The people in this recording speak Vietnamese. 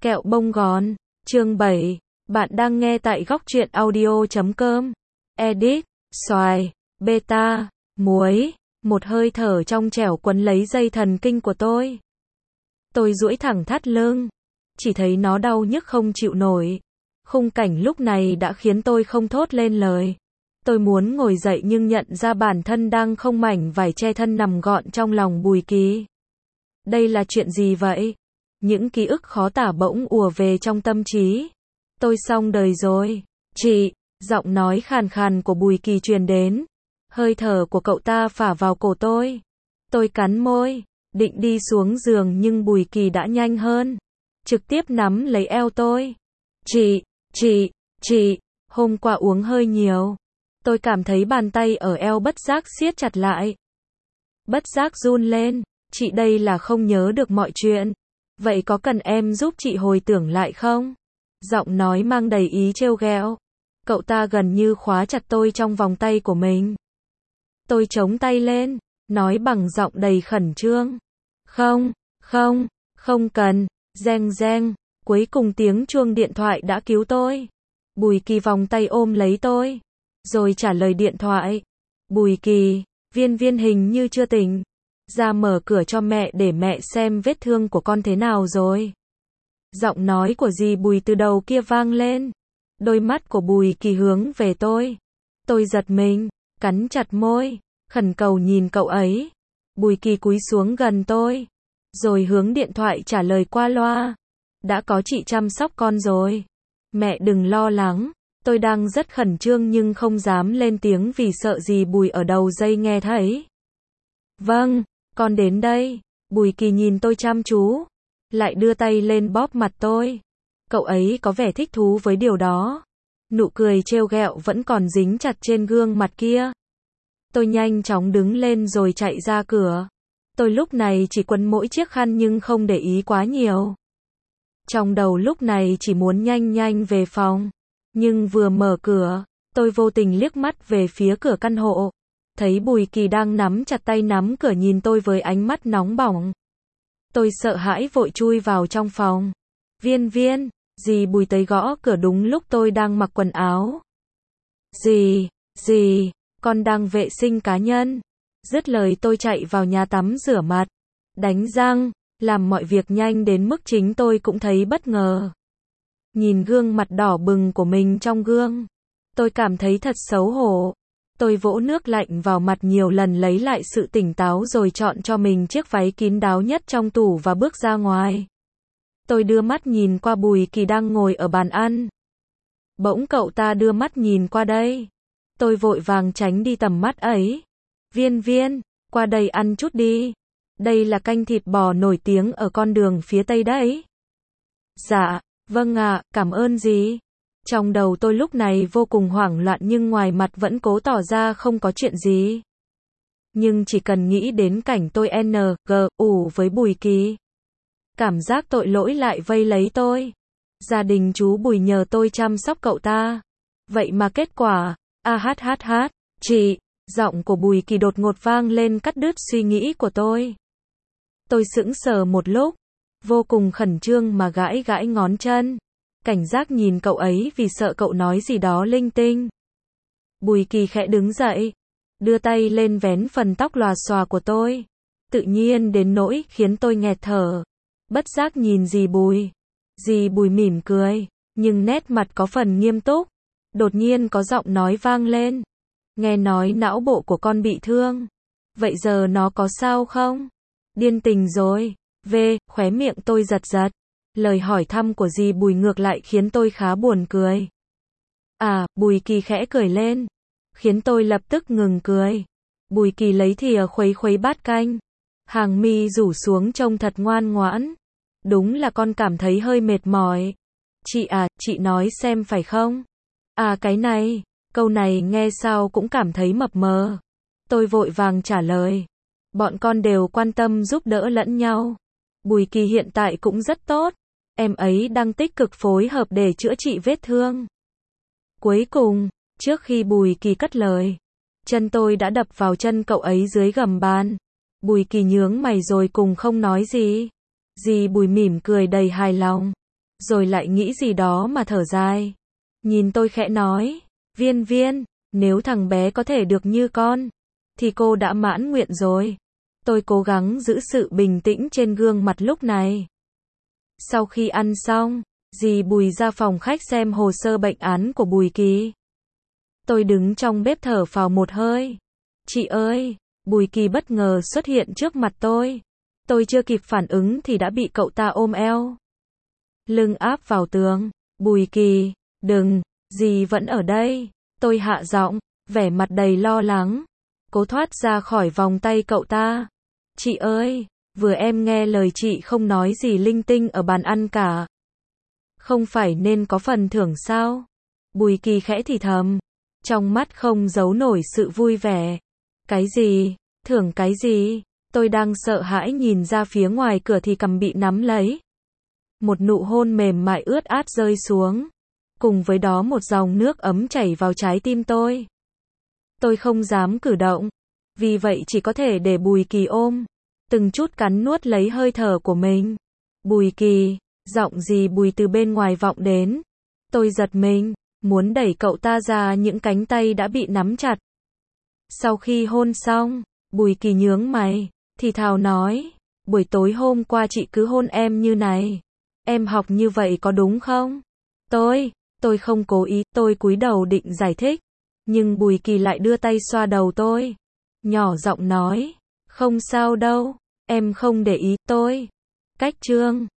Kẹo bông gòn, chương 7. Bạn đang nghe tại góc truyện audio.com. Edit, xoài, beta, muối, một hơi thở trong trẻo quấn lấy dây thần kinh của tôi. Tôi duỗi thẳng thắt lưng, chỉ thấy nó đau nhức không chịu nổi. Khung cảnh lúc này đã khiến tôi không thốt lên lời. Tôi muốn ngồi dậy nhưng nhận ra bản thân đang không mảnh vải che thân nằm gọn trong lòng Bùi Kỳ. Đây là chuyện gì vậy? Những ký ức khó tả bỗng ùa về trong tâm trí. Tôi xong đời rồi. Chị, giọng nói khàn khàn của Bùi Kỳ truyền đến. Hơi thở của cậu ta phả vào cổ tôi. Tôi cắn môi, định đi xuống giường nhưng Bùi Kỳ đã nhanh hơn. Trực tiếp nắm lấy eo tôi. Chị, hôm qua uống hơi nhiều. Tôi cảm thấy bàn tay ở eo bất giác siết chặt lại. Bất giác run lên, chị đây là không nhớ được mọi chuyện. Vậy có cần em giúp chị hồi tưởng lại không? Giọng nói mang đầy ý trêu ghẹo. Cậu ta gần như khóa chặt tôi trong vòng tay của mình. Tôi chống tay lên, nói bằng giọng đầy khẩn trương. Không cần, reng reng. Cuối cùng tiếng chuông điện thoại đã cứu tôi. Bùi Kỳ vòng tay ôm lấy tôi, rồi trả lời điện thoại. Bùi Kỳ, Viên hình như chưa tỉnh. Ra mở cửa cho mẹ để mẹ xem vết thương của con thế nào rồi. Giọng nói của dì Bùi từ đầu kia vang lên. Đôi mắt của Bùi Kỳ hướng về tôi. Tôi giật mình, cắn chặt môi, khẩn cầu nhìn cậu ấy. Bùi Kỳ cúi xuống gần tôi, rồi hướng điện thoại trả lời qua loa. Đã có chị chăm sóc con rồi. Mẹ đừng lo lắng. Tôi đang rất khẩn trương nhưng không dám lên tiếng vì sợ dì Bùi ở đầu dây nghe thấy. Vâng, con đến đây. Bùi Kỳ nhìn tôi chăm chú, lại đưa tay lên bóp mặt tôi. Cậu ấy có vẻ thích thú với điều đó. Nụ cười trêu ghẹo vẫn còn dính chặt trên gương mặt kia. Tôi nhanh chóng đứng lên rồi chạy ra cửa. Tôi lúc này chỉ quấn mỗi chiếc khăn nhưng không để ý quá nhiều. Trong đầu lúc này chỉ muốn nhanh về phòng. Nhưng vừa mở cửa, tôi vô tình liếc mắt về phía cửa căn hộ. Thấy Bùi Kỳ đang nắm chặt tay nắm cửa nhìn tôi với ánh mắt nóng bỏng. Tôi sợ hãi vội chui vào trong phòng. Viên, dì Bùi tới gõ cửa đúng lúc tôi đang mặc quần áo. Dì, con đang vệ sinh cá nhân. Dứt lời tôi chạy vào nhà tắm rửa mặt, đánh răng, làm mọi việc nhanh đến mức chính tôi cũng thấy bất ngờ. Nhìn gương mặt đỏ bừng của mình trong gương, tôi cảm thấy thật xấu hổ. Tôi vỗ nước lạnh vào mặt nhiều lần lấy lại sự tỉnh táo rồi chọn cho mình chiếc váy kín đáo nhất trong tủ và bước ra ngoài. Tôi đưa mắt nhìn qua Bùi Kỳ đang ngồi ở bàn ăn. Bỗng cậu ta đưa mắt nhìn qua đây. Tôi vội vàng tránh đi tầm mắt ấy. Viên, qua đây ăn chút đi. Đây là canh thịt bò nổi tiếng ở con đường phía tây đấy. Dạ, vâng ạ, cảm ơn dì. Trong đầu tôi lúc này vô cùng hoảng loạn nhưng ngoài mặt vẫn cố tỏ ra không có chuyện gì. Nhưng chỉ cần nghĩ đến cảnh tôi ủ với Bùi Kỳ, cảm giác tội lỗi lại vây lấy tôi. Gia đình chú Bùi nhờ tôi chăm sóc cậu ta. Vậy mà kết quả, chị, giọng của Bùi Kỳ đột ngột vang lên cắt đứt suy nghĩ của tôi. Tôi sững sờ một lúc, vô cùng khẩn trương mà gãi ngón chân. Cảnh giác nhìn cậu ấy vì sợ cậu nói gì đó linh tinh. Bùi Kỳ khẽ đứng dậy, đưa tay lên vén phần tóc lòa xòa của tôi. Tự nhiên đến nỗi khiến tôi nghẹt thở. Bất giác nhìn dì Bùi. Dì Bùi mỉm cười, nhưng nét mặt có phần nghiêm túc. Đột nhiên có giọng nói vang lên. Nghe nói não bộ của con bị thương. Vậy giờ nó có sao không? Điên tình rồi. Khóe miệng tôi giật. Lời hỏi thăm của dì Bùi ngược lại khiến tôi khá buồn cười. Bùi Kỳ khẽ cười lên, khiến tôi lập tức ngừng cười. Bùi Kỳ lấy thìa khuấy bát canh, hàng mi rủ xuống trông thật ngoan ngoãn. Đúng là con cảm thấy hơi mệt mỏi. Chị nói xem phải không? Cái này, câu này nghe sao cũng cảm thấy mập mờ. Tôi vội vàng trả lời. Bọn con đều quan tâm giúp đỡ lẫn nhau. Bùi Kỳ hiện tại cũng rất tốt. Em ấy đang tích cực phối hợp để chữa trị vết thương. Cuối cùng, trước khi Bùi Kỳ cất lời, chân tôi đã đập vào chân cậu ấy dưới gầm bàn. Bùi Kỳ nhướng mày rồi cùng không nói gì. Dì Bùi mỉm cười đầy hài lòng, rồi lại nghĩ gì đó mà thở dài. Nhìn tôi khẽ nói, Viên Viên, nếu thằng bé có thể được như con, thì cô đã mãn nguyện rồi. Tôi cố gắng giữ sự bình tĩnh trên gương mặt lúc này. Sau khi ăn xong, dì Bùi ra phòng khách xem hồ sơ bệnh án của Bùi Kỳ. Tôi đứng trong bếp thở phào một hơi. Chị ơi, Bùi Kỳ bất ngờ xuất hiện trước mặt tôi. Tôi chưa kịp phản ứng thì đã bị cậu ta ôm eo. Lưng áp vào tường. Bùi Kỳ, đừng, dì vẫn ở đây. Tôi hạ giọng, vẻ mặt đầy lo lắng. Cố thoát ra khỏi vòng tay cậu ta. Chị ơi, vừa em nghe lời chị không nói gì linh tinh ở bàn ăn cả. Không phải nên có phần thưởng sao? Bùi Kỳ khẽ thì thầm. Trong mắt không giấu nổi sự vui vẻ. Cái gì? Thưởng cái gì? Tôi đang sợ hãi nhìn ra phía ngoài cửa thì cằm bị nắm lấy. Một nụ hôn mềm mại ướt át rơi xuống. Cùng với đó một dòng nước ấm chảy vào trái tim tôi. Tôi không dám cử động. Vì vậy chỉ có thể để Bùi Kỳ ôm. Từng chút cắn nuốt lấy hơi thở của mình. Bùi Kỳ, giọng dì Bùi từ bên ngoài vọng đến. Tôi giật mình, muốn đẩy cậu ta ra những cánh tay đã bị nắm chặt. Sau khi hôn xong, Bùi Kỳ nhướng mày, thì thào nói, buổi tối hôm qua chị cứ hôn em như này. Em học như vậy có đúng không? Tôi không cố ý, tôi cúi đầu định giải thích. Nhưng Bùi Kỳ lại đưa tay xoa đầu tôi. Nhỏ giọng nói, không sao đâu, em không để ý, tôi. Cách chương